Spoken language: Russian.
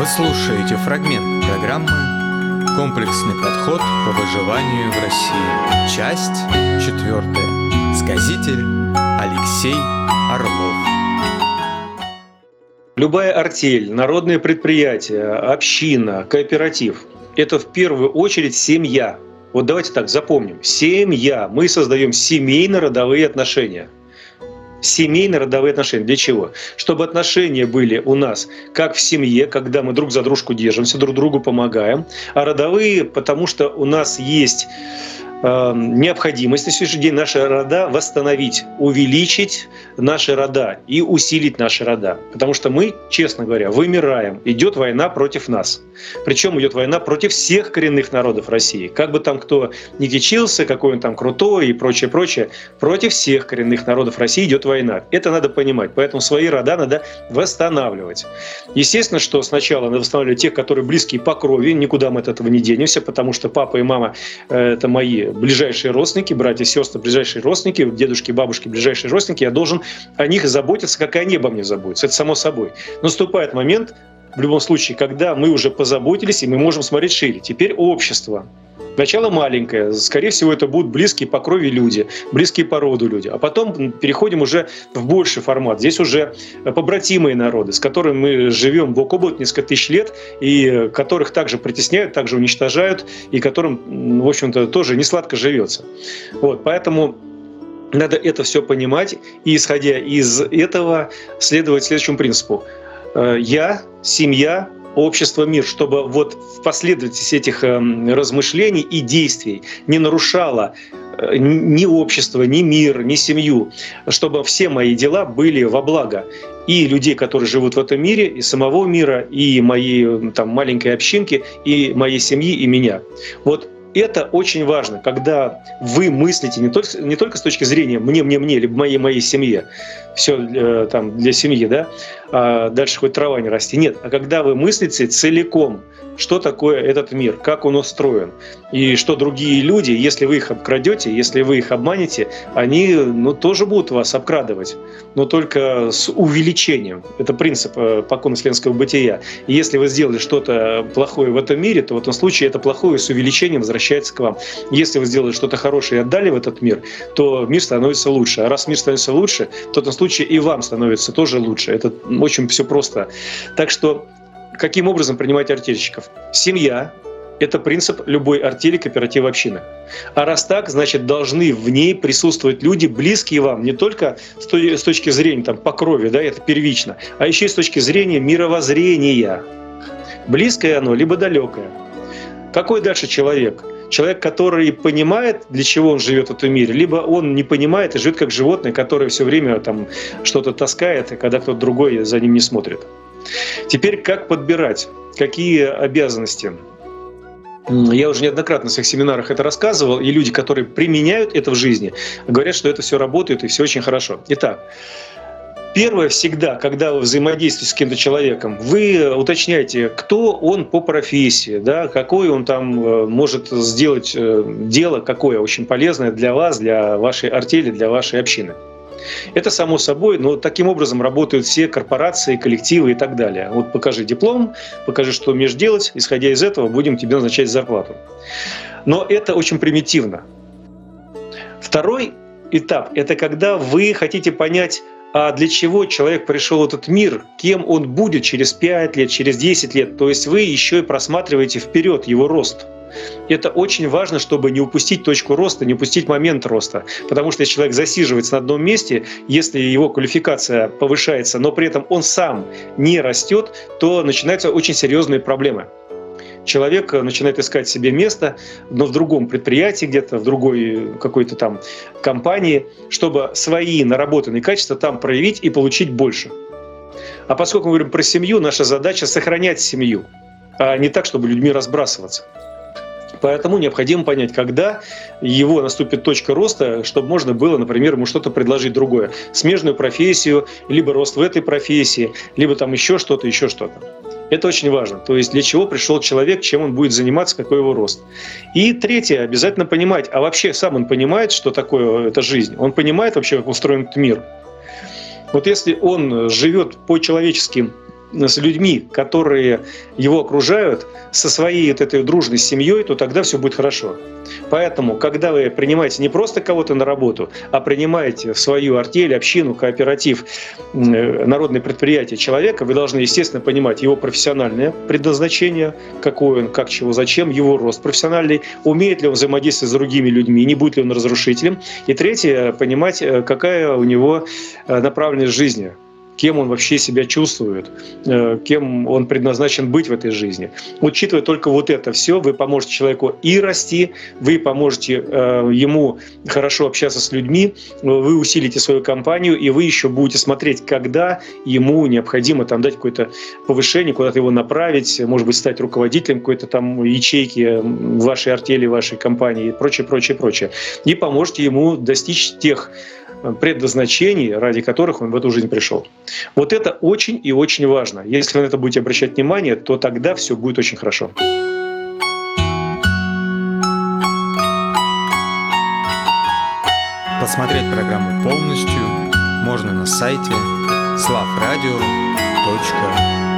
Вы слушаете фрагмент программы «Комплексный подход по выживанию в России». Часть 4. Сказитель Алексей Орлов. Любая артель, народное предприятие, община, кооператив – это в первую очередь семья. Вот давайте так запомним. Семья. Мы создаем семейно-родовые отношения. Семейно-родовые отношения. Для чего? Чтобы отношения были у нас как в семье, когда мы друг за дружку держимся, друг другу помогаем, а родовые, потому что у нас есть необходимость на сегодняшний день наши рода восстановить, увеличить наши рода и усилить наши рода. Потому что мы, честно говоря, вымираем. Идет война против нас. Причем идет война против всех коренных народов России. Как бы там кто ни кичился, какой он там крутой и прочее, прочее, против всех коренных народов России идет война. Это надо понимать. Поэтому свои рода надо восстанавливать. Естественно, что сначала надо восстанавливать тех, которые близкие по крови. Никуда мы от этого не денемся, потому что папа и мама — это мои ближайшие родственники, братья и сестры, ближайшие родственники, дедушки, бабушки, ближайшие родственники. Я должен о них заботиться, как и они обо мне заботятся. Это само собой. Наступает момент, в любом случае, когда мы уже позаботились, и мы можем смотреть шире. Теперь общество. Начало маленькое. Скорее всего, это будут близкие по крови люди, близкие по роду люди. А потом переходим уже в больший формат. Здесь уже побратимые народы, с которыми мы живем бок о бок несколько тысяч лет, и которых также притесняют, также уничтожают, и которым, в общем-то, тоже не сладко живется. Вот, поэтому надо это все понимать, и, исходя из этого, следовать следующему принципу. Я, семья, общество, мир, чтобы вот в последовательности этих размышлений и действий не нарушало ни общество, ни мир, ни семью, чтобы все мои дела были во благо и людей, которые живут в этом мире, и самого мира, и моей там маленькой общинки, и моей семьи, и меня. Вот это очень важно, когда вы мыслите не только с точки зрения мне, либо моей семье, все там для семьи, да, а дальше хоть трава не расти. Нет, а когда вы мыслите целиком, что такое этот мир, как он устроен, и что другие люди, если вы их обкрадете, если вы их обманете, они тоже будут вас обкрадывать, но только с увеличением. Это принцип покойно-вселенского бытия. И если вы сделали что-то плохое в этом мире, то в этом случае это плохое с увеличением возвращается к вам. Если вы сделали что-то хорошее и отдали в этот мир, то мир становится лучше. А раз мир становится лучше, то в этом случае и вам становится тоже лучше. Это очень все просто. Так что каким образом принимать артельщиков? Семья — это принцип любой артели, кооператива, общины. А раз так, значит, должны в ней присутствовать люди, близкие вам, не только с точки зрения там, по крови, да, это первично, а еще и с точки зрения мировоззрения. Близкое оно, либо далекое. Какой дальше человек? Человек, который понимает, для чего он живет в этом мире, либо он не понимает и живет как животное, которое все время там что-то таскает, и когда кто-то другой за ним не смотрит. Теперь как подбирать, какие обязанности? Я уже неоднократно в своих семинарах это рассказывал, и люди, которые применяют это в жизни, говорят, что это все работает и все очень хорошо. Итак, первое всегда, когда вы взаимодействуете с каким-то человеком, вы уточняете, кто он по профессии, да, какое он там может сделать дело, какое очень полезное для вас, для вашей артели, для вашей общины. Это само собой, но таким образом работают все корпорации, коллективы и так далее. Вот покажи диплом, покажи, что умеешь делать, исходя из этого будем тебе назначать зарплату. Но это очень примитивно. Второй этап – это когда вы хотите понять, а для чего человек пришел в этот мир, кем он будет через 5 лет, через 10 лет. То есть вы еще и просматриваете вперед его рост. Это очень важно, чтобы не упустить точку роста, не упустить момент роста. Потому что если человек засиживается на одном месте, если его квалификация повышается, но при этом он сам не растет, то начинаются очень серьезные проблемы. Человек начинает искать себе место, но в другом предприятии, где-то в другой какой-то там компании, чтобы свои наработанные качества там проявить и получить больше. А поскольку мы говорим про семью, наша задача — сохранять семью, а не так, чтобы людьми разбрасываться. Поэтому необходимо понять, когда его наступит точка роста, чтобы можно было, например, ему что-то предложить другое. Смежную профессию, либо рост в этой профессии, либо там еще что-то, еще что-то. Это очень важно. То есть для чего пришел человек, чем он будет заниматься, какой его рост. И третье, обязательно понимать, а вообще сам он понимает, что такое эта жизнь? Он понимает вообще, как устроен этот мир? Вот если он живет по-человечески с людьми, которые его окружают, со своей вот этой дружной семьей, то тогда все будет хорошо. Поэтому, когда вы принимаете не просто кого-то на работу, а принимаете в свою артель, общину, кооператив, народное предприятие человека, вы должны, естественно, понимать его профессиональное предназначение, какой он, как, чего, зачем, его рост профессиональный, умеет ли он взаимодействовать с другими людьми, не будет ли он разрушителем. И третье, понимать, какая у него направленность жизни, кем он вообще себя чувствует, кем он предназначен быть в этой жизни. Учитывая только вот это все, вы поможете человеку и расти, вы поможете ему хорошо общаться с людьми, вы усилите свою компанию, и вы еще будете смотреть, когда ему необходимо там дать какое-то повышение, куда-то его направить, может быть, стать руководителем какой-то там ячейки вашей артели, вашей компании и прочее, прочее, прочее. И поможете ему достичь тех предназначений, ради которых он в эту жизнь пришел. Вот это очень и очень важно. Если вы на это будете обращать внимание, то тогда все будет очень хорошо. Посмотреть программу полностью можно на сайте slavradio.ru.